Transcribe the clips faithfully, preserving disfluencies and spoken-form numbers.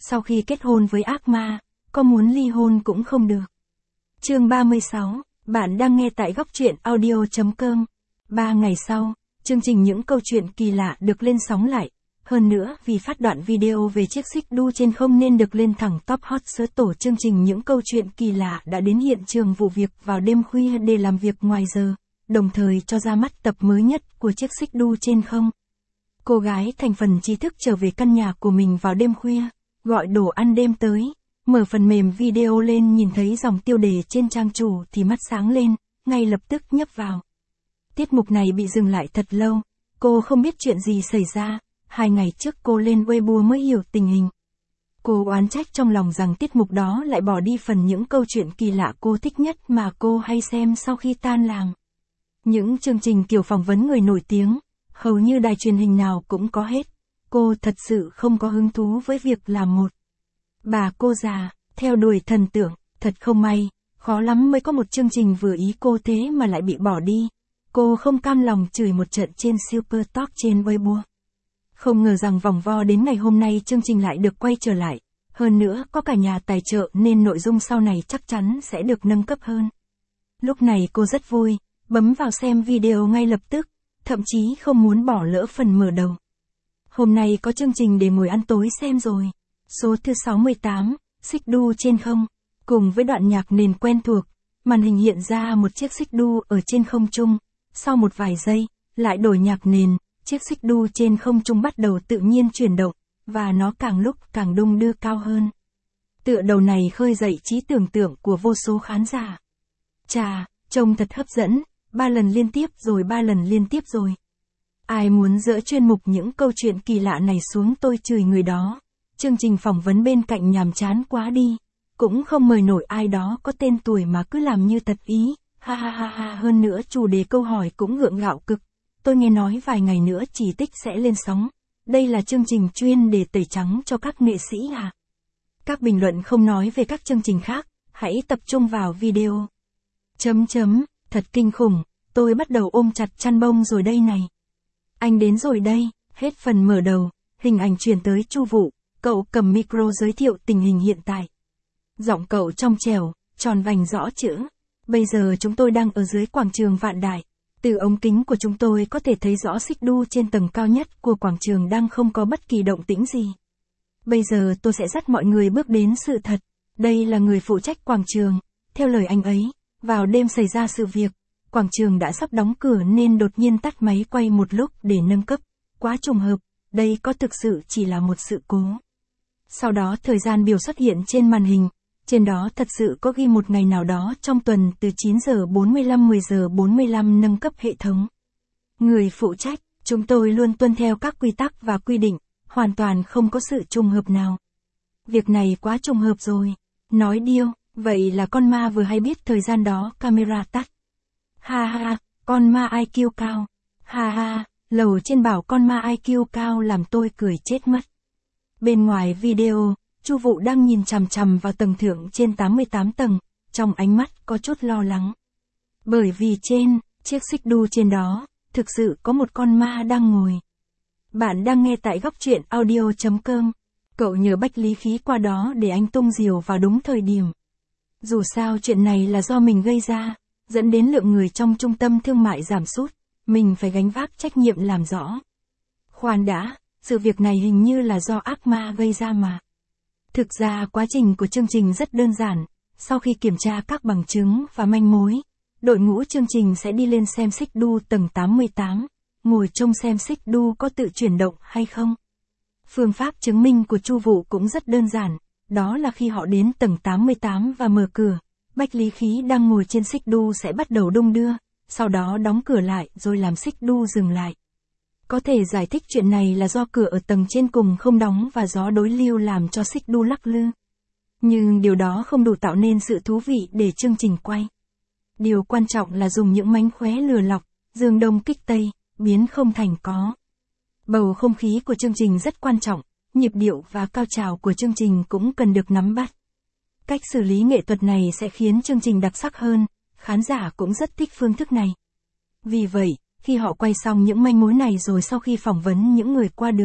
Sau khi kết hôn với ác ma, có muốn ly hôn cũng không được. Chương ba mươi sáu, bạn đang nghe tại góc truyện audio chấm com. Ba ngày sau, chương trình Những Câu Chuyện Kỳ Lạ được lên sóng lại. Hơn nữa, vì phát đoạn video về chiếc xích đu trên không nên được lên thẳng top hot search, tổ chương trình Những Câu Chuyện Kỳ Lạ đã đến hiện trường vụ việc vào đêm khuya để làm việc ngoài giờ, đồng thời cho ra mắt tập mới nhất của chiếc xích đu trên không. Cô gái thành phần trí thức trở về căn nhà của mình vào đêm khuya, gọi đồ ăn đêm tới, mở phần mềm video lên, nhìn thấy dòng tiêu đề trên trang chủ thì mắt sáng lên, ngay lập tức nhấp vào. Tiết mục này bị dừng lại thật lâu, cô không biết chuyện gì xảy ra, hai ngày trước cô lên Weibo mới hiểu tình hình. Cô oán trách trong lòng rằng tiết mục đó lại bỏ đi phần những câu chuyện kỳ lạ cô thích nhất mà cô hay xem sau khi tan làm. Những chương trình kiểu phỏng vấn người nổi tiếng, hầu như đài truyền hình nào cũng có hết. Cô thật sự không có hứng thú với việc làm một bà cô già, theo đuổi thần tượng, thật không may, khó lắm mới có một chương trình vừa ý cô thế mà lại bị bỏ đi. Cô không cam lòng chửi một trận trên Super Talk trên Weibo. Không ngờ rằng vòng vo đến ngày hôm nay chương trình lại được quay trở lại. Hơn nữa có cả nhà tài trợ nên nội dung sau này chắc chắn sẽ được nâng cấp hơn. Lúc này cô rất vui, bấm vào xem video ngay lập tức, thậm chí không muốn bỏ lỡ phần mở đầu. Hôm nay có chương trình để ngồi ăn tối xem rồi. Số thứ sáu mươi tám, xích đu trên không. Cùng với đoạn nhạc nền quen thuộc, màn hình hiện ra một chiếc xích đu ở trên không trung. Sau một vài giây, lại đổi nhạc nền, chiếc xích đu trên không trung bắt đầu tự nhiên chuyển động, và nó càng lúc càng đung đưa cao hơn. Tựa đầu này khơi dậy trí tưởng tượng của vô số khán giả. Chà, trông thật hấp dẫn, ba lần liên tiếp rồi ba lần liên tiếp rồi. Ai muốn dỡ chuyên mục Những Câu Chuyện Kỳ Lạ này xuống tôi chửi người đó. Chương trình phỏng vấn bên cạnh nhàm chán quá đi. Cũng không mời nổi ai đó có tên tuổi mà cứ làm như thật ý. Ha ha ha ha, hơn nữa chủ đề câu hỏi cũng gượng gạo cực. Tôi nghe nói vài ngày nữa Chỉ Tích sẽ lên sóng. Đây là chương trình chuyên để tẩy trắng cho các nghệ sĩ à? Các bình luận không nói về các chương trình khác, hãy tập trung vào video. Chấm chấm, thật kinh khủng, tôi bắt đầu ôm chặt chăn bông rồi đây này. Anh đến rồi đây, hết phần mở đầu, hình ảnh chuyển tới Chu Vũ, cậu cầm micro giới thiệu tình hình hiện tại. Giọng cậu trong trẻo, tròn vành rõ chữ. Bây giờ chúng tôi đang ở dưới quảng trường Vạn Đại. Từ ống kính của chúng tôi có thể thấy rõ xích đu trên tầng cao nhất của quảng trường đang không có bất kỳ động tĩnh gì. Bây giờ tôi sẽ dắt mọi người bước đến sự thật. Đây là người phụ trách quảng trường. Theo lời anh ấy, vào đêm xảy ra sự việc, quảng trường đã sắp đóng cửa nên đột nhiên tắt máy quay một lúc để nâng cấp. Quá trùng hợp, đây có thực sự chỉ là một sự cố. Sau đó thời gian biểu xuất hiện trên màn hình. Trên đó thật sự có ghi một ngày nào đó trong tuần từ chín giờ bốn mươi lăm mười giờ bốn mươi lăm nâng cấp hệ thống. Người phụ trách, chúng tôi luôn tuân theo các quy tắc và quy định, hoàn toàn không có sự trùng hợp nào. Việc này quá trùng hợp rồi. Nói điêu, vậy là con ma vừa hay biết thời gian đó camera tắt. Ha ha, con ma i kiu cao. Ha ha, lầu trên bảo con ma i kiu cao làm tôi cười chết mất. Bên ngoài video, Chu Vũ đang nhìn chằm chằm vào tầng thượng trên tám mươi tám tầng, trong ánh mắt có chút lo lắng. Bởi vì trên, chiếc xích đu trên đó, thực sự có một con ma đang ngồi. Bạn đang nghe tại góc truyện audio chấm com. Cậu nhờ Bách Lý Khí qua đó để anh tung diều vào đúng thời điểm. Dù sao chuyện này là do mình gây ra, dẫn đến lượng người trong trung tâm thương mại giảm sút, mình phải gánh vác trách nhiệm làm rõ. Khoan đã, sự việc này hình như là do ác ma gây ra mà. Thực ra quá trình của chương trình rất đơn giản, sau khi kiểm tra các bằng chứng và manh mối, đội ngũ chương trình sẽ đi lên xem xích đu tầng tám mươi tám, ngồi trông xem xích đu có tự chuyển động hay không. Phương pháp chứng minh của Chu Vũ cũng rất đơn giản, đó là khi họ đến tầng tám mươi tám và mở cửa, Bách Lý Khí đang ngồi trên xích đu sẽ bắt đầu đung đưa, sau đó đóng cửa lại rồi làm xích đu dừng lại. Có thể giải thích chuyện này là do cửa ở tầng trên cùng không đóng và gió đối lưu làm cho xích đu lắc lư. Nhưng điều đó không đủ tạo nên sự thú vị để chương trình quay. Điều quan trọng là dùng những mánh khóe lừa lọc, dương đông kích tây, biến không thành có. Bầu không khí của chương trình rất quan trọng, nhịp điệu và cao trào của chương trình cũng cần được nắm bắt. Cách xử lý nghệ thuật này sẽ khiến chương trình đặc sắc hơn, khán giả cũng rất thích phương thức này. Vì vậy, khi họ quay xong những manh mối này rồi sau khi phỏng vấn những người qua đường,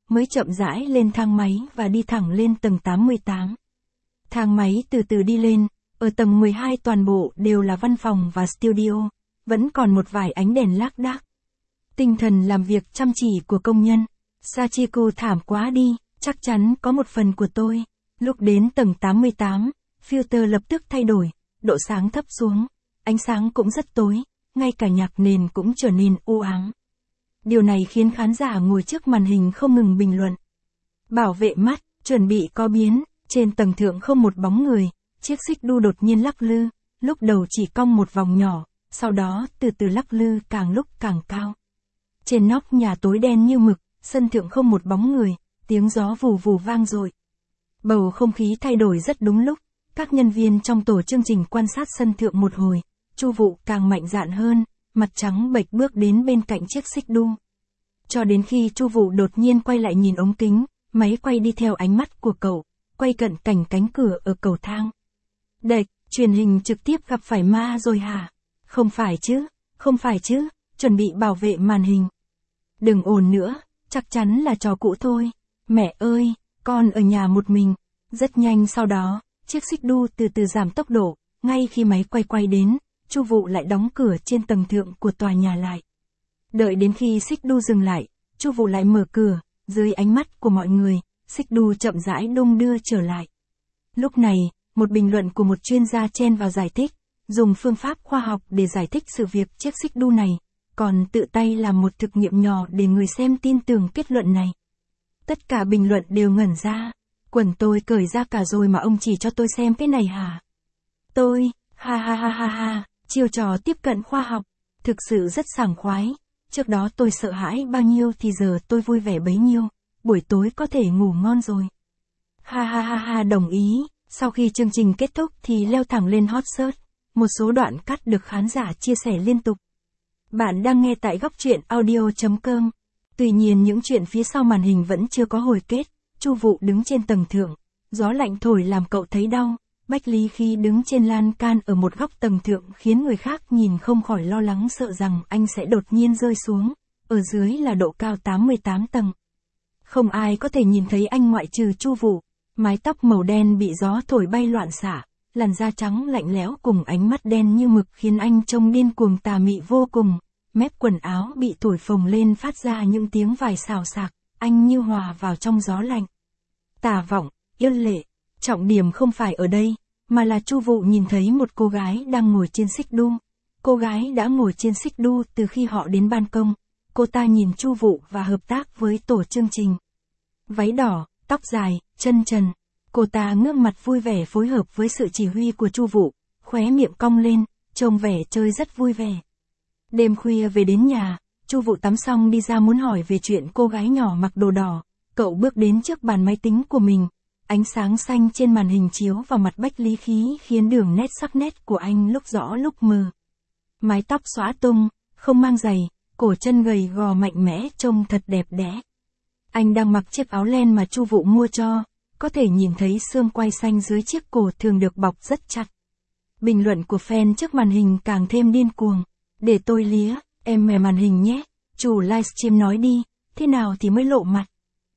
mới chậm rãi lên thang máy và đi thẳng lên tầng tám mươi tám. Thang máy từ từ đi lên, ở tầng mười hai toàn bộ đều là văn phòng và studio, vẫn còn một vài ánh đèn lác đác. Tinh thần làm việc chăm chỉ của công nhân. Sachiko thảm quá đi, chắc chắn có một phần của tôi. Lúc đến tầng tám mươi tám, filter lập tức thay đổi, độ sáng thấp xuống, ánh sáng cũng rất tối, ngay cả nhạc nền cũng trở nên u ám. Điều này khiến khán giả ngồi trước màn hình không ngừng bình luận. Bảo vệ mắt, chuẩn bị có biến, trên tầng thượng không một bóng người, chiếc xích đu đột nhiên lắc lư, lúc đầu chỉ cong một vòng nhỏ, sau đó từ từ lắc lư càng lúc càng cao. Trên nóc nhà tối đen như mực, sân thượng không một bóng người, tiếng gió vù vù vang dội. Bầu không khí thay đổi rất đúng lúc, các nhân viên trong tổ chương trình quan sát sân thượng một hồi, Chu Vụ càng mạnh dạn hơn, mặt trắng bệch bước đến bên cạnh chiếc xích đu. Cho đến khi Chu Vụ đột nhiên quay lại nhìn ống kính, máy quay đi theo ánh mắt của cậu, quay cận cảnh cánh cửa ở cầu thang. Đệch, truyền hình trực tiếp gặp phải ma rồi hả? Không phải chứ, không phải chứ, chuẩn bị bảo vệ màn hình. Đừng ồn nữa, chắc chắn là trò cũ thôi. Mẹ ơi, con ở nhà một mình. Rất nhanh sau đó, chiếc xích đu từ từ giảm tốc độ, ngay khi máy quay quay đến, Chu Vụ lại đóng cửa trên tầng thượng của tòa nhà lại. Đợi đến khi xích đu dừng lại, Chu Vụ lại mở cửa, dưới ánh mắt của mọi người, xích đu chậm rãi đung đưa trở lại. Lúc này, một bình luận của một chuyên gia chen vào giải thích, dùng phương pháp khoa học để giải thích sự việc chiếc xích đu này, còn tự tay làm một thực nghiệm nhỏ để người xem tin tưởng kết luận này. Tất cả bình luận đều ngẩn ra. Quần tôi cởi ra cả rồi mà ông chỉ cho tôi xem cái này hả? Tôi, ha ha ha ha ha, chiêu trò tiếp cận khoa học, thực sự rất sảng khoái. Trước đó tôi sợ hãi bao nhiêu thì giờ tôi vui vẻ bấy nhiêu, buổi tối có thể ngủ ngon rồi. Ha ha ha ha, đồng ý. Sau khi chương trình kết thúc thì leo thẳng lên hot search, một số đoạn cắt được khán giả chia sẻ liên tục. Bạn đang nghe tại góc truyện audio chấm com. Tuy nhiên những chuyện phía sau màn hình vẫn chưa có hồi kết. Chu Vụ đứng trên tầng thượng, gió lạnh thổi làm cậu thấy đau. Bách Lý Khí đứng trên lan can ở một góc tầng thượng khiến người khác nhìn không khỏi lo lắng sợ rằng anh sẽ đột nhiên rơi xuống. Ở dưới là độ cao tám mươi tám tầng. Không ai có thể nhìn thấy anh ngoại trừ Chu Vụ. Mái tóc màu đen bị gió thổi bay loạn xạ, làn da trắng lạnh lẽo cùng ánh mắt đen như mực khiến anh trông điên cuồng tà mị vô cùng. Mép quần áo bị thổi phồng lên phát ra những tiếng vài xào xạc, anh như hòa vào trong gió lạnh. Tà vọng, yêu lệ, trọng điểm không phải ở đây, mà là Chu Vụ nhìn thấy một cô gái đang ngồi trên xích đu. Cô gái đã ngồi trên xích đu từ khi họ đến ban công. Cô ta nhìn Chu Vụ và hợp tác với tổ chương trình. Váy đỏ, tóc dài, chân trần. Cô ta ngước mặt vui vẻ phối hợp với sự chỉ huy của Chu Vụ, khóe miệng cong lên, trông vẻ chơi rất vui vẻ. Đêm khuya về đến nhà, Chu Vụ tắm xong đi ra muốn hỏi về chuyện cô gái nhỏ mặc đồ đỏ. Cậu bước đến trước bàn máy tính của mình. Ánh sáng xanh trên màn hình chiếu vào mặt Bách Lý Khí khiến đường nét sắc nét của anh lúc rõ lúc mờ. Mái tóc xõa tung, không mang giày, cổ chân gầy gò mạnh mẽ trông thật đẹp đẽ. Anh đang mặc chiếc áo len mà Chu Vụ mua cho, có thể nhìn thấy xương quai xanh dưới chiếc cổ thường được bọc rất chặt. Bình luận của fan trước màn hình càng thêm điên cuồng. Để tôi lía, em mè màn hình nhé, chủ livestream nói đi, thế nào thì mới lộ mặt.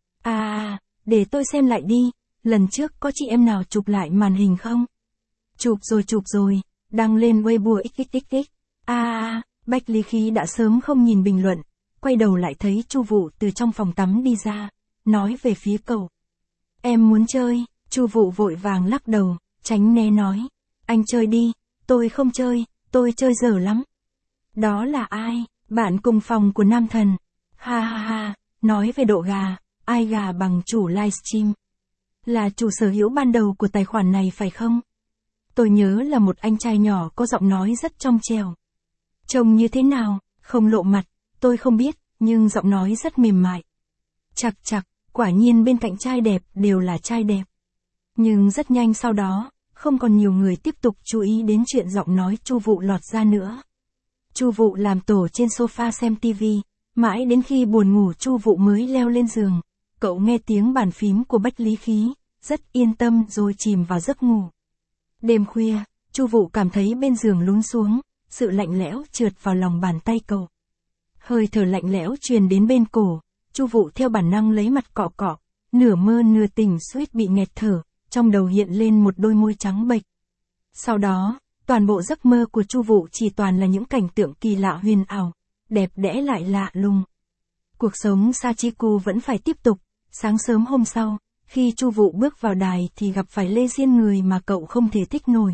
À, để tôi xem lại đi, lần trước có chị em nào chụp lại màn hình không? Chụp rồi chụp rồi, đăng lên Weibo xxxx. À, Bách Lý Khí đã sớm không nhìn bình luận, quay đầu lại thấy Chu Vụ từ trong phòng tắm đi ra, nói về phía cậu. Em muốn chơi, Chu Vụ vội vàng lắc đầu, tránh né nói. Anh chơi đi, tôi không chơi, tôi chơi dở lắm. Đó là ai? Bạn cùng phòng của nam thần. Ha ha ha, nói về độ gà, ai gà bằng chủ livestream? Là chủ sở hữu ban đầu của tài khoản này phải không? Tôi nhớ là một anh trai nhỏ có giọng nói rất trong trẻo. Trông như thế nào, không lộ mặt, tôi không biết, nhưng giọng nói rất mềm mại. Chặt chặt, quả nhiên bên cạnh trai đẹp đều là trai đẹp. Nhưng rất nhanh sau đó, không còn nhiều người tiếp tục chú ý đến chuyện giọng nói Chu Vụ lọt ra nữa. Chu Vụ làm tổ trên sofa xem tivi, mãi đến khi buồn ngủ Chu Vụ mới leo lên giường. Cậu nghe tiếng bàn phím của Bách Lý Khí, rất yên tâm rồi chìm vào giấc ngủ. Đêm khuya, Chu Vụ cảm thấy bên giường lún xuống, sự lạnh lẽo trượt vào lòng bàn tay cậu. Hơi thở lạnh lẽo truyền đến bên cổ, Chu Vũ theo bản năng lấy mặt cọ cọ, nửa mơ nửa tỉnh suýt bị nghẹt thở, trong đầu hiện lên một đôi môi trắng bệch. Sau đó, toàn bộ giấc mơ của Chu Vũ chỉ toàn là những cảnh tượng kỳ lạ huyền ảo, đẹp đẽ lại lạ lùng. Cuộc sống Sachiku vẫn phải tiếp tục. Sáng sớm hôm sau, khi Chu Vũ bước vào đài thì gặp phải Lê Diên, người mà cậu không thể thích nổi.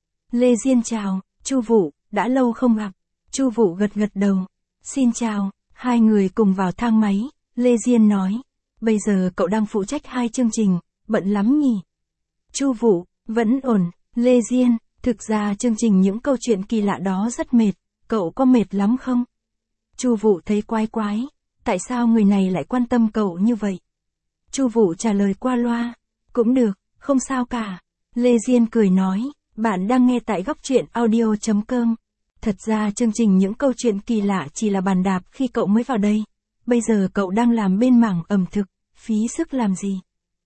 Lê Diên chào, Chu Vũ, đã lâu không gặp. Chu Vũ gật gật đầu. Xin chào, hai người cùng vào thang máy. Lê Diên nói, bây giờ cậu đang phụ trách hai chương trình, bận lắm nhỉ? Chu Vũ, vẫn ổn. Lê Diên, thực ra chương trình những câu chuyện kỳ lạ đó rất mệt, cậu có mệt lắm không? Chu Vũ thấy quái quái, tại sao người này lại quan tâm cậu như vậy? Chu Vũ trả lời qua loa, cũng được, không sao cả. Lê Diên cười nói, bạn đang nghe tại góc truyện audio chấm com. Thật ra chương trình những câu chuyện kỳ lạ chỉ là bàn đạp khi cậu mới vào đây. Bây giờ cậu đang làm bên mảng ẩm thực, phí sức làm gì?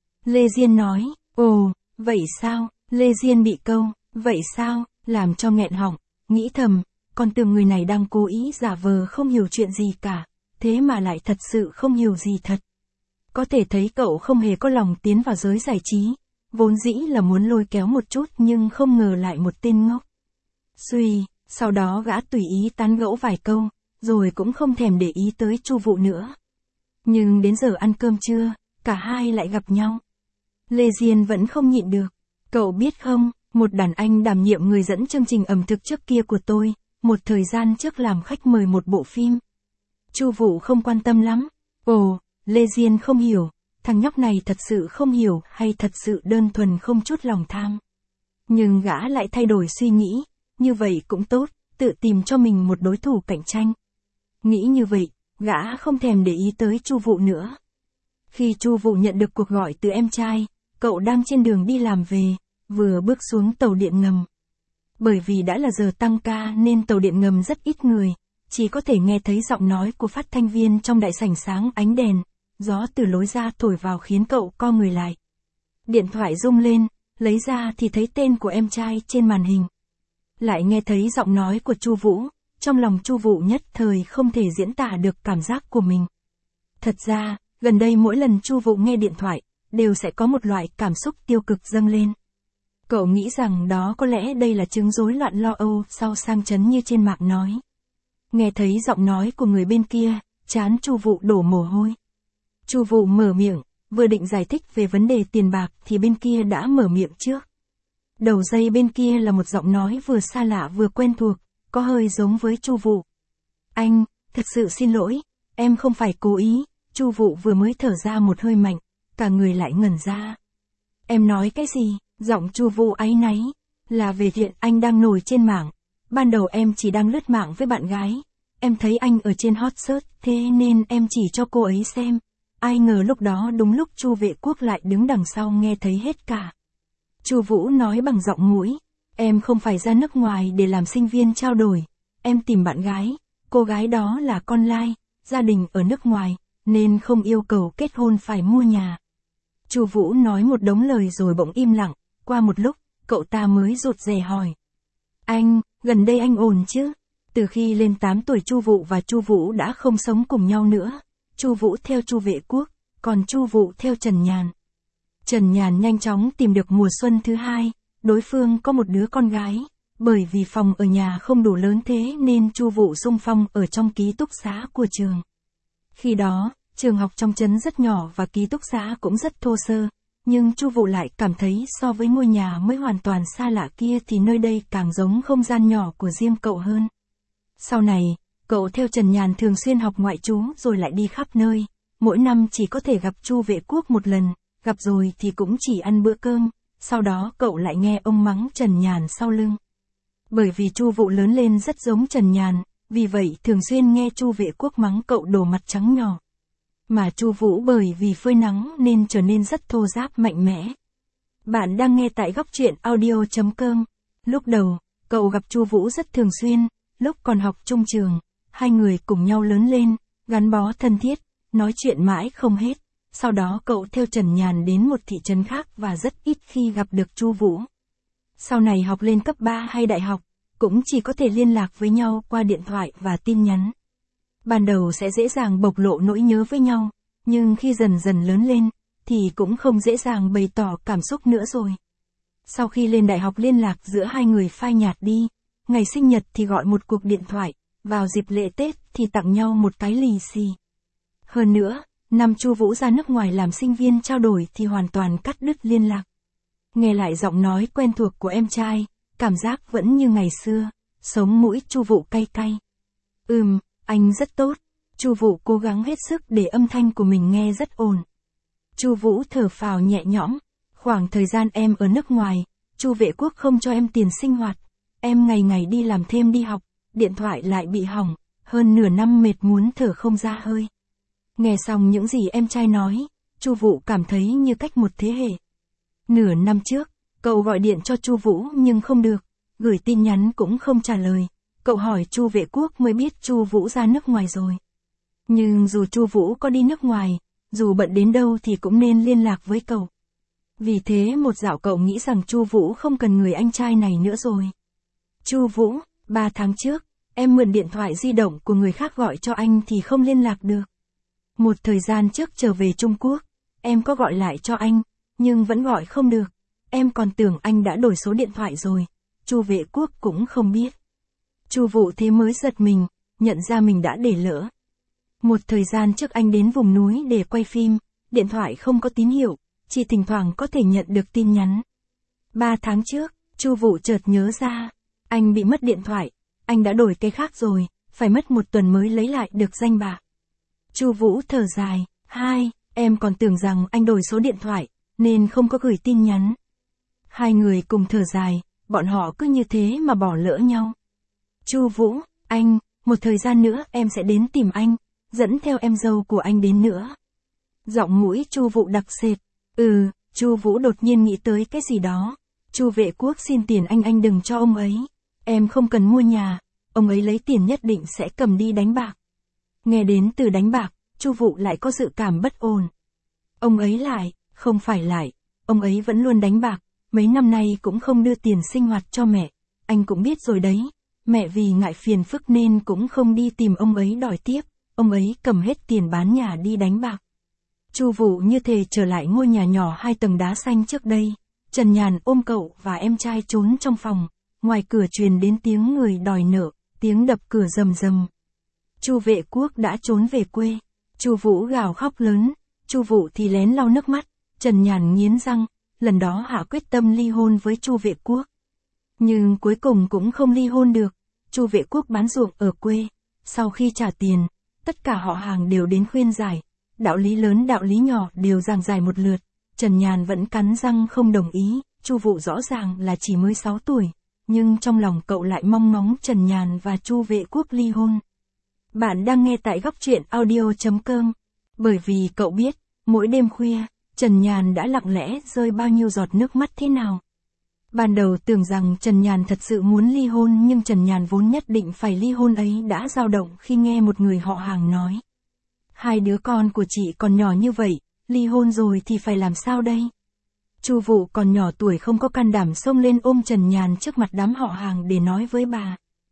Lê Diên nói, ồ, vậy sao? Lê Diên bị câu, vậy sao? Làm cho nghẹn họng, nghĩ thầm, còn tưởng người này đang cố ý giả vờ không hiểu chuyện gì cả, thế mà lại thật sự không hiểu gì thật. Có thể thấy cậu không hề có lòng tiến vào giới giải trí, vốn dĩ là muốn lôi kéo một chút nhưng không ngờ lại một tên ngốc. Suy, sau đó gã tùy ý tán gẫu vài câu, rồi cũng không thèm để ý tới Chu Vũ nữa. Nhưng đến giờ ăn cơm trưa, cả hai lại gặp nhau. Lê Diên vẫn không nhịn được. Cậu biết không, một đàn anh đảm nhiệm người dẫn chương trình ẩm thực trước kia của tôi, một thời gian trước làm khách mời một bộ phim. Chu Vũ không quan tâm lắm. Ồ, Lê Diên không hiểu, thằng nhóc này thật sự không hiểu hay thật sự đơn thuần không chút lòng tham. Nhưng gã lại thay đổi suy nghĩ, như vậy cũng tốt, tự tìm cho mình một đối thủ cạnh tranh. Nghĩ như vậy, gã không thèm để ý tới Chu Vũ nữa. Khi Chu Vũ nhận được cuộc gọi từ em trai, cậu đang trên đường đi làm về, vừa bước xuống tàu điện ngầm. Bởi vì đã là giờ tăng ca nên tàu điện ngầm rất ít người, chỉ có thể nghe thấy giọng nói của phát thanh viên trong đại sảnh sáng ánh đèn, gió từ lối ra thổi vào khiến cậu co người lại. Điện thoại rung lên, lấy ra thì thấy tên của em trai trên màn hình. Lại nghe thấy giọng nói của Chu Vũ, trong lòng Chu Vũ nhất thời không thể diễn tả được cảm giác của mình. Thật ra, gần đây mỗi lần Chu Vũ nghe điện thoại, đều sẽ có một loại cảm xúc tiêu cực dâng lên. Cậu nghĩ rằng đó có lẽ đây là chứng rối loạn lo âu sau sang chấn như trên mạng nói. Nghe thấy giọng nói của người bên kia, trán Chu Vũ đổ mồ hôi. Chu Vũ mở miệng, vừa định giải thích về vấn đề tiền bạc thì bên kia đã mở miệng trước. Đầu dây bên kia là một giọng nói vừa xa lạ vừa quen thuộc, có hơi giống với Chu Vũ. Anh, thật sự xin lỗi, em không phải cố ý. Chu Vũ vừa mới thở ra một hơi mạnh, cả người lại ngẩn ra. Em nói cái gì? Giọng Chu Vũ áy náy, là về chuyện anh đang nổi trên mạng. Ban đầu em chỉ đang lướt mạng với bạn gái, em thấy anh ở trên hot search, thế nên em chỉ cho cô ấy xem. Ai ngờ lúc đó đúng lúc Chu Vệ Quốc lại đứng đằng sau nghe thấy hết cả. Chu Vũ nói bằng giọng mũi, em không phải ra nước ngoài để làm sinh viên trao đổi, em tìm bạn gái, cô gái đó là con lai, gia đình ở nước ngoài, nên không yêu cầu kết hôn phải mua nhà. Chu Vũ nói một đống lời rồi bỗng im lặng, qua một lúc, cậu ta mới rụt rè hỏi. Anh, gần đây anh ổn chứ? Từ khi lên tám tuổi Chu Vũ và Chu Vũ đã không sống cùng nhau nữa. Chu Vũ theo Chu Vệ Quốc, còn Chu Vũ theo Trần Nhàn. Trần Nhàn nhanh chóng tìm được mùa xuân thứ hai, đối phương có một đứa con gái, bởi vì phòng ở nhà không đủ lớn thế nên Chu Vũ xung phong ở trong ký túc xá của trường. Khi đó, trường học trong trấn rất nhỏ và ký túc xá cũng rất thô sơ, nhưng Chu Vũ lại cảm thấy so với ngôi nhà mới hoàn toàn xa lạ kia thì nơi đây càng giống không gian nhỏ của riêng cậu hơn. Sau này, cậu theo Trần Nhàn thường xuyên học ngoại trú rồi lại đi khắp nơi, mỗi năm chỉ có thể gặp Chu Vệ Quốc một lần, gặp rồi thì cũng chỉ ăn bữa cơm, sau đó cậu lại nghe ông mắng Trần Nhàn sau lưng. Bởi vì Chu Vũ lớn lên rất giống Trần Nhàn, vì vậy thường xuyên nghe Chu Vệ Quốc mắng cậu đổ mặt trắng nhỏ. Mà Chu Vũ bởi vì phơi nắng nên trở nên rất thô ráp mạnh mẽ. Bạn đang nghe tại góc truyện audio chấm com. Lúc đầu, cậu gặp Chu Vũ rất thường xuyên, lúc còn học chung trường, hai người cùng nhau lớn lên, gắn bó thân thiết, nói chuyện mãi không hết. Sau đó cậu theo Trần Nhàn đến một thị trấn khác và rất ít khi gặp được Chu Vũ. Sau này học lên cấp ba hay đại học, cũng chỉ có thể liên lạc với nhau qua điện thoại và tin nhắn. Ban đầu sẽ dễ dàng bộc lộ nỗi nhớ với nhau, Nhưng khi dần dần lớn lên, thì cũng không dễ dàng bày tỏ cảm xúc nữa rồi. Sau khi lên đại học liên lạc giữa hai người phai nhạt đi, ngày sinh nhật thì gọi một cuộc điện thoại, vào dịp lễ Tết thì tặng nhau một cái lì xì. Hơn nữa, năm Chu Vũ ra nước ngoài làm sinh viên trao đổi thì hoàn toàn cắt đứt liên lạc. Nghe lại giọng nói quen thuộc của em trai, cảm giác vẫn như ngày xưa, sống mũi Chu Vũ cay cay. Ừm, anh rất tốt. Chu Vũ cố gắng hết sức để âm thanh của mình nghe rất ổn. Chu Vũ thở phào nhẹ nhõm, khoảng thời gian em ở nước ngoài, Chu Vệ Quốc không cho em tiền sinh hoạt, em ngày ngày đi làm thêm đi học, điện thoại lại bị hỏng, hơn nửa năm mệt muốn thở không ra hơi. Nghe xong những gì em trai nói, Chu Vũ cảm thấy như cách một thế hệ. Nửa năm trước, cậu gọi điện cho Chu Vũ nhưng không được, gửi tin nhắn cũng không trả lời, cậu hỏi Chu Vệ Quốc mới biết Chu Vũ ra nước ngoài rồi. Nhưng dù Chu Vũ có đi nước ngoài, dù bận đến đâu thì cũng nên liên lạc với cậu. Vì thế một dạo cậu nghĩ rằng Chu Vũ không cần người anh trai này nữa rồi. Chu Vũ, ba tháng trước, em mượn điện thoại di động của người khác gọi cho anh thì không liên lạc được. Một thời gian trước trở về Trung Quốc, em có gọi lại cho anh, nhưng vẫn gọi không được. Em còn tưởng anh đã đổi số điện thoại rồi. Chu Vệ Quốc cũng không biết. Chu Vũ thế mới giật mình, nhận ra mình đã để lỡ. Một thời gian trước anh đến vùng núi để quay phim, điện thoại không có tín hiệu, chỉ thỉnh thoảng có thể nhận được tin nhắn. Ba tháng trước, Chu Vũ chợt nhớ ra, anh bị mất điện thoại, anh đã đổi cái khác rồi, phải mất một tuần mới lấy lại được danh bạ. Chu Vũ thở dài, hai, em còn tưởng rằng anh đổi số điện thoại, nên không có gửi tin nhắn. Hai người cùng thở dài, bọn họ cứ như thế mà bỏ lỡ nhau. Chu Vũ, anh, một thời gian nữa em sẽ đến tìm anh, dẫn theo em dâu của anh đến nữa. Giọng mũi Chu Vũ đặc sệt. Ừ, Chu Vũ đột nhiên nghĩ tới cái gì đó. Chu Vệ Quốc xin tiền anh anh đừng cho ông ấy. Em không cần mua nhà, ông ấy lấy tiền nhất định sẽ cầm đi đánh bạc. Nghe đến từ đánh bạc, Chu Vũ lại có dự cảm bất ổn. Ông ấy lại, không phải lại, ông ấy vẫn luôn đánh bạc, mấy năm nay cũng không đưa tiền sinh hoạt cho mẹ, anh cũng biết rồi đấy. Mẹ vì ngại phiền phức nên cũng không đi tìm ông ấy đòi tiếp, ông ấy cầm hết tiền bán nhà đi đánh bạc. Chu Vũ như thể trở lại ngôi nhà nhỏ hai tầng đá xanh trước đây. Trần Nhàn ôm cậu và em trai trốn trong phòng, ngoài cửa truyền đến tiếng người đòi nợ, tiếng đập cửa rầm rầm. Chu Vệ Quốc đã trốn về quê. Chu Vũ gào khóc lớn, Chu Vũ thì lén lau nước mắt. Trần Nhàn nghiến răng, lần đó hạ quyết tâm ly hôn với Chu Vệ Quốc. Nhưng cuối cùng cũng không ly hôn được. Chu Vệ Quốc bán ruộng ở quê, sau khi trả tiền, tất cả họ hàng đều đến khuyên giải, đạo lý lớn đạo lý nhỏ đều giảng giải một lượt. Trần Nhàn vẫn cắn răng không đồng ý. Chu Vũ rõ ràng là chỉ mới sáu tuổi, nhưng trong lòng cậu lại mong ngóng Trần Nhàn và Chu Vệ Quốc ly hôn. Bạn đang nghe tại góc truyện audio chấm com. Bởi vì cậu biết, mỗi đêm khuya, Trần Nhàn đã lặng lẽ rơi bao nhiêu giọt nước mắt thế nào. Ban đầu tưởng rằng Trần Nhàn thật sự muốn ly hôn nhưng Trần Nhàn vốn nhất định phải ly hôn ấy đã dao động khi nghe một người họ hàng nói. Hai đứa con của chị còn nhỏ như vậy, ly hôn rồi thì phải làm sao đây? Chu Vũ còn nhỏ tuổi không có can đảm xông lên ôm Trần Nhàn trước mặt đám họ hàng để nói với bà.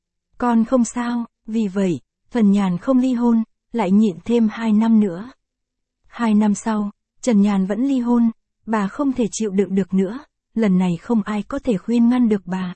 Con không sao, vì vậy, Trần Nhàn không ly hôn, lại nhịn thêm hai năm nữa. Hai năm sau, Trần Nhàn vẫn ly hôn, bà không thể chịu đựng được nữa, lần này không ai có thể khuyên ngăn được bà.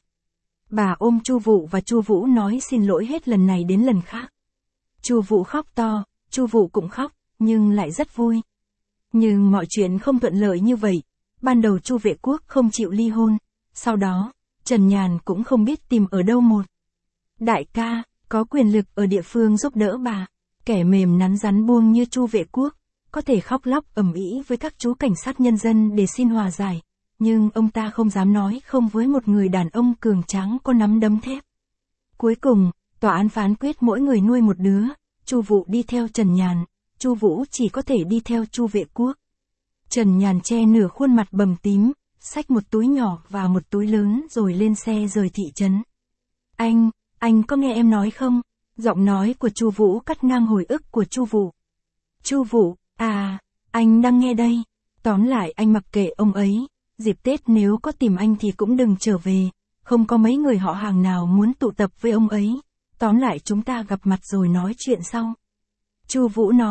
Bà ôm Chu Vũ và Chu Vũ nói xin lỗi hết lần này đến lần khác. Chu Vũ khóc to, Chu Vũ cũng khóc, nhưng lại rất vui. Nhưng mọi chuyện không thuận lợi như vậy. Ban đầu Chu Vệ Quốc không chịu ly hôn, sau đó, Trần Nhàn cũng không biết tìm ở đâu một đại ca, có quyền lực ở địa phương giúp đỡ bà, kẻ mềm nắn rắn buông như Chu Vệ Quốc, có thể khóc lóc ầm ĩ với các chú cảnh sát nhân dân để xin hòa giải, nhưng ông ta không dám nói không với một người đàn ông cường tráng có nắm đấm thép. Cuối cùng, tòa án phán quyết mỗi người nuôi một đứa, Chu Vũ đi theo Trần Nhàn, Chu Vũ chỉ có thể đi theo Chu Vệ Quốc. Trần Nhàn che nửa khuôn mặt bầm tím, xách một túi nhỏ và một túi lớn rồi lên xe rời thị trấn. Anh, anh có nghe em nói không? Giọng nói của Chu Vũ cắt ngang hồi ức của Chu Vũ. Chu Vũ, à, anh đang nghe đây. Tóm lại anh mặc kệ ông ấy, dịp Tết nếu có tìm anh thì cũng đừng trở về, không có mấy người họ hàng nào muốn tụ tập với ông ấy. Tóm lại chúng ta gặp mặt rồi nói chuyện sau. Chu Vũ nói,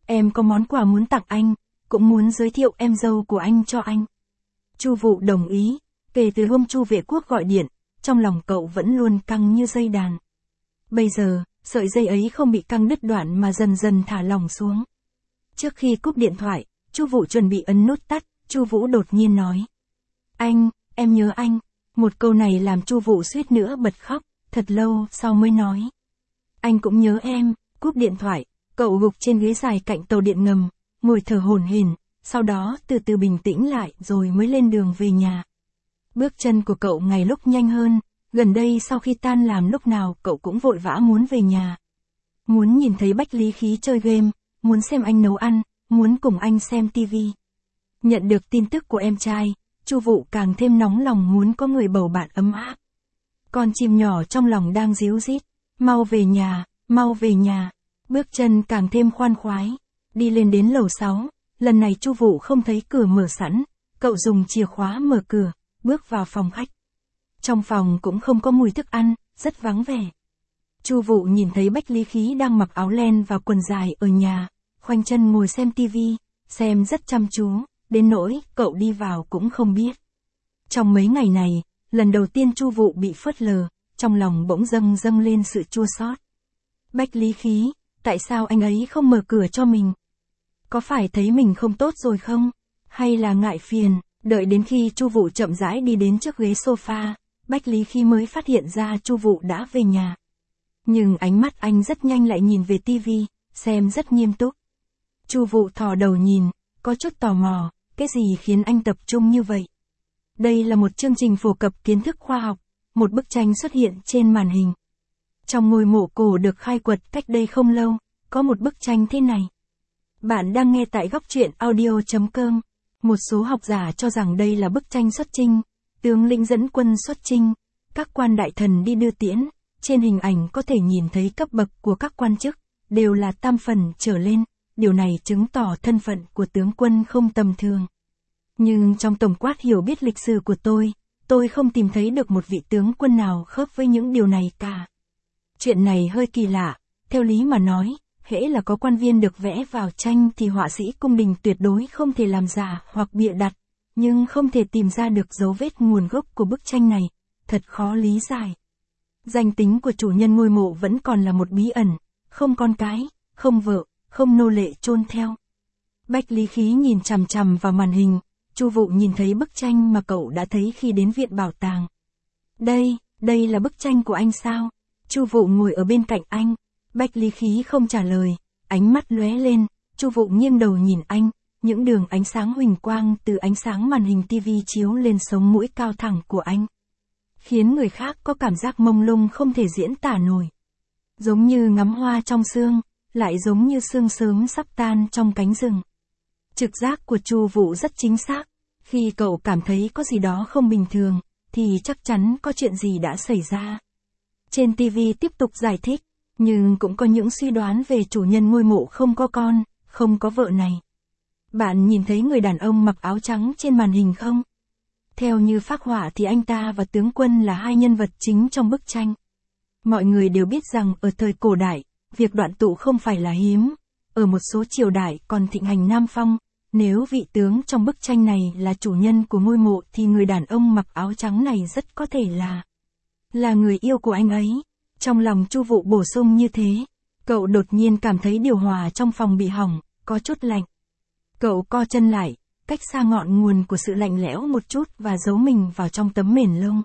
em có món quà muốn tặng anh, cũng muốn giới thiệu em dâu của anh cho anh. Chu Vụ đồng ý, kể từ hôm Chu Vệ Quốc gọi điện, trong lòng cậu vẫn luôn căng như dây đàn. Bây giờ, sợi dây ấy không bị căng đứt đoạn mà dần dần thả lỏng xuống. Trước khi cúp điện thoại, Chu Vụ chuẩn bị ấn nút tắt, Chu Vũ đột nhiên nói: "Anh, em nhớ anh." Một câu này làm Chu Vụ suýt nữa bật khóc, thật lâu sau mới nói: "Anh cũng nhớ em." Cúp điện thoại, cậu gục trên ghế dài cạnh tàu điện ngầm, ngồi thở hổn hển, sau đó từ từ bình tĩnh lại rồi mới lên đường về nhà. Bước chân của cậu ngày lúc nhanh hơn, gần đây sau khi tan làm lúc nào cậu cũng vội vã muốn về nhà. Muốn nhìn thấy Bách Lý Khí chơi game, muốn xem anh nấu ăn, muốn cùng anh xem tivi. Nhận được tin tức của em trai, Chu Vụ càng thêm nóng lòng muốn có người bầu bạn ấm áp. Con chim nhỏ trong lòng đang ríu rít, mau về nhà, mau về nhà. Bước chân càng thêm khoan khoái, đi lên đến lầu sáu, lần này Chu Vụ không thấy cửa mở sẵn, cậu dùng chìa khóa mở cửa, bước vào phòng khách. Trong phòng cũng không có mùi thức ăn, rất vắng vẻ. Chu Vụ nhìn thấy Bách Lý Khí đang mặc áo len và quần dài ở nhà, khoanh chân ngồi xem tivi, xem rất chăm chú, đến nỗi cậu đi vào cũng không biết. Trong mấy ngày này, lần đầu tiên Chu Vụ bị phớt lờ, trong lòng bỗng dâng dâng lên sự chua xót. Bách Lý Khí, tại sao anh ấy không mở cửa cho mình? Có phải thấy mình không tốt rồi không? Hay là ngại phiền? Đợi đến khi Chu Vụ chậm rãi đi đến trước ghế sofa, Bách Lý Khí mới phát hiện ra Chu Vụ đã về nhà. Nhưng ánh mắt anh rất nhanh lại nhìn về tivi, xem rất nghiêm túc. Chu Vụ thò đầu nhìn, có chút tò mò, cái gì khiến anh tập trung như vậy? Đây là một chương trình phổ cập kiến thức khoa học, một bức tranh xuất hiện trên màn hình. Trong ngôi mộ cổ được khai quật cách đây không lâu, có một bức tranh thế này. Bạn đang nghe tại góc truyện audio chấm com. Một số học giả cho rằng đây là bức tranh xuất chinh, tướng lĩnh dẫn quân xuất chinh, các quan đại thần đi đưa tiễn, trên hình ảnh có thể nhìn thấy cấp bậc của các quan chức, đều là tam phần trở lên, điều này chứng tỏ thân phận của tướng quân không tầm thường. Nhưng trong tổng quát hiểu biết lịch sử của tôi, tôi không tìm thấy được một vị tướng quân nào khớp với những điều này cả. Chuyện này hơi kỳ lạ, theo lý mà nói, hễ là có quan viên được vẽ vào tranh thì họa sĩ cung đình tuyệt đối không thể làm giả hoặc bịa đặt, nhưng không thể tìm ra được dấu vết nguồn gốc của bức tranh này, thật khó lý giải. Danh tính của chủ nhân ngôi mộ vẫn còn là một bí ẩn, không con cái, không vợ, không nô lệ chôn theo. Bách Lý Khí nhìn chằm chằm vào màn hình, Chu Vụ nhìn thấy bức tranh mà cậu đã thấy khi đến viện bảo tàng. Đây, đây là bức tranh của anh sao? Chu Vụ ngồi ở bên cạnh anh, Bách Lý Khí không trả lời, ánh mắt lóe lên, Chu Vụ nghiêng đầu nhìn anh, những đường ánh sáng huỳnh quang từ ánh sáng màn hình tivi chiếu lên sống mũi cao thẳng của anh, khiến người khác có cảm giác mông lung không thể diễn tả nổi. Giống như ngắm hoa trong sương, lại giống như sương sớm sắp tan trong cánh rừng. Trực giác của Chu Vụ rất chính xác, khi cậu cảm thấy có gì đó không bình thường, thì chắc chắn có chuyện gì đã xảy ra. Trên tivi tiếp tục giải thích, nhưng cũng có những suy đoán về chủ nhân ngôi mộ không có con, không có vợ này. Bạn nhìn thấy người đàn ông mặc áo trắng trên màn hình không? Theo như phác họa thì anh ta và tướng quân là hai nhân vật chính trong bức tranh. Mọi người đều biết rằng ở thời cổ đại, việc đoạn tụ không phải là hiếm. Ở một số triều đại còn thịnh hành nam phong, nếu vị tướng trong bức tranh này là chủ nhân của ngôi mộ thì người đàn ông mặc áo trắng này rất có thể là là người yêu của anh ấy. Trong lòng Chu Vụ bổ sung như thế, cậu đột nhiên cảm thấy điều hòa trong phòng bị hỏng, có chút lạnh. Cậu co chân lại, cách xa ngọn nguồn của sự lạnh lẽo một chút và giấu mình vào trong tấm mền lông.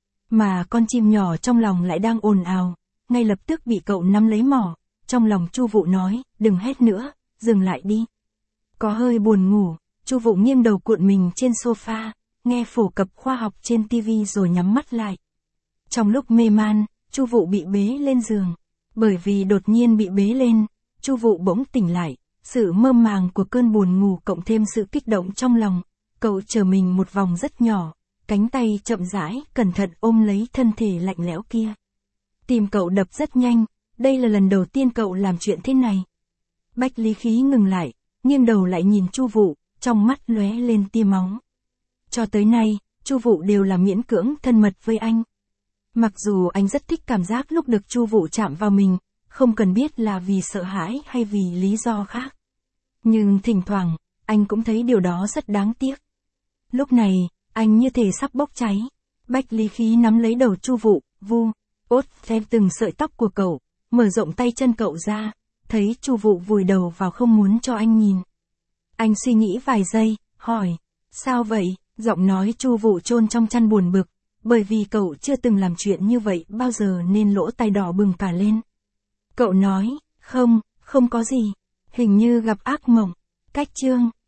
Mà con chim nhỏ trong lòng lại đang ồn ào, ngay lập tức bị cậu nắm lấy mỏ. Trong lòng Chu Vụ nói, đừng hét nữa, dừng lại đi. Có hơi buồn ngủ, Chu Vụ nghiêng đầu cuộn mình trên sofa, nghe phổ cập khoa học trên tivi rồi nhắm mắt lại. Trong lúc mê man, Chu Vụ bị bế lên giường. Bởi vì đột nhiên bị bế lên, Chu Vụ bỗng tỉnh lại, sự mơ màng của cơn buồn ngủ cộng thêm sự kích động trong lòng, cậu trở mình một vòng rất nhỏ, cánh tay chậm rãi, cẩn thận ôm lấy thân thể lạnh lẽo kia. Tim cậu đập rất nhanh, đây là lần đầu tiên cậu làm chuyện thế này. Bách Lý Khí ngừng lại, nghiêng đầu lại nhìn Chu Vụ, trong mắt lóe lên tia máu. Cho tới nay, Chu Vụ đều là miễn cưỡng thân mật với anh. Mặc dù anh rất thích cảm giác lúc được Chu Vụ chạm vào mình, không cần biết là vì sợ hãi hay vì lý do khác. Nhưng thỉnh thoảng, anh cũng thấy điều đó rất đáng tiếc. Lúc này, anh như thể sắp bốc cháy. Bách Lý Khí nắm lấy đầu Chu Vụ, vu, ốt theo từng sợi tóc của cậu, mở rộng tay chân cậu ra, thấy Chu Vụ vùi đầu vào không muốn cho anh nhìn. Anh suy nghĩ vài giây, hỏi, sao vậy? Giọng nói Chu Vụ chôn trong chăn buồn bực, bởi vì cậu chưa từng làm chuyện như vậy bao giờ nên lỗ tai đỏ bừng cả lên. Cậu nói, không, không có gì, hình như gặp ác mộng. Cách chương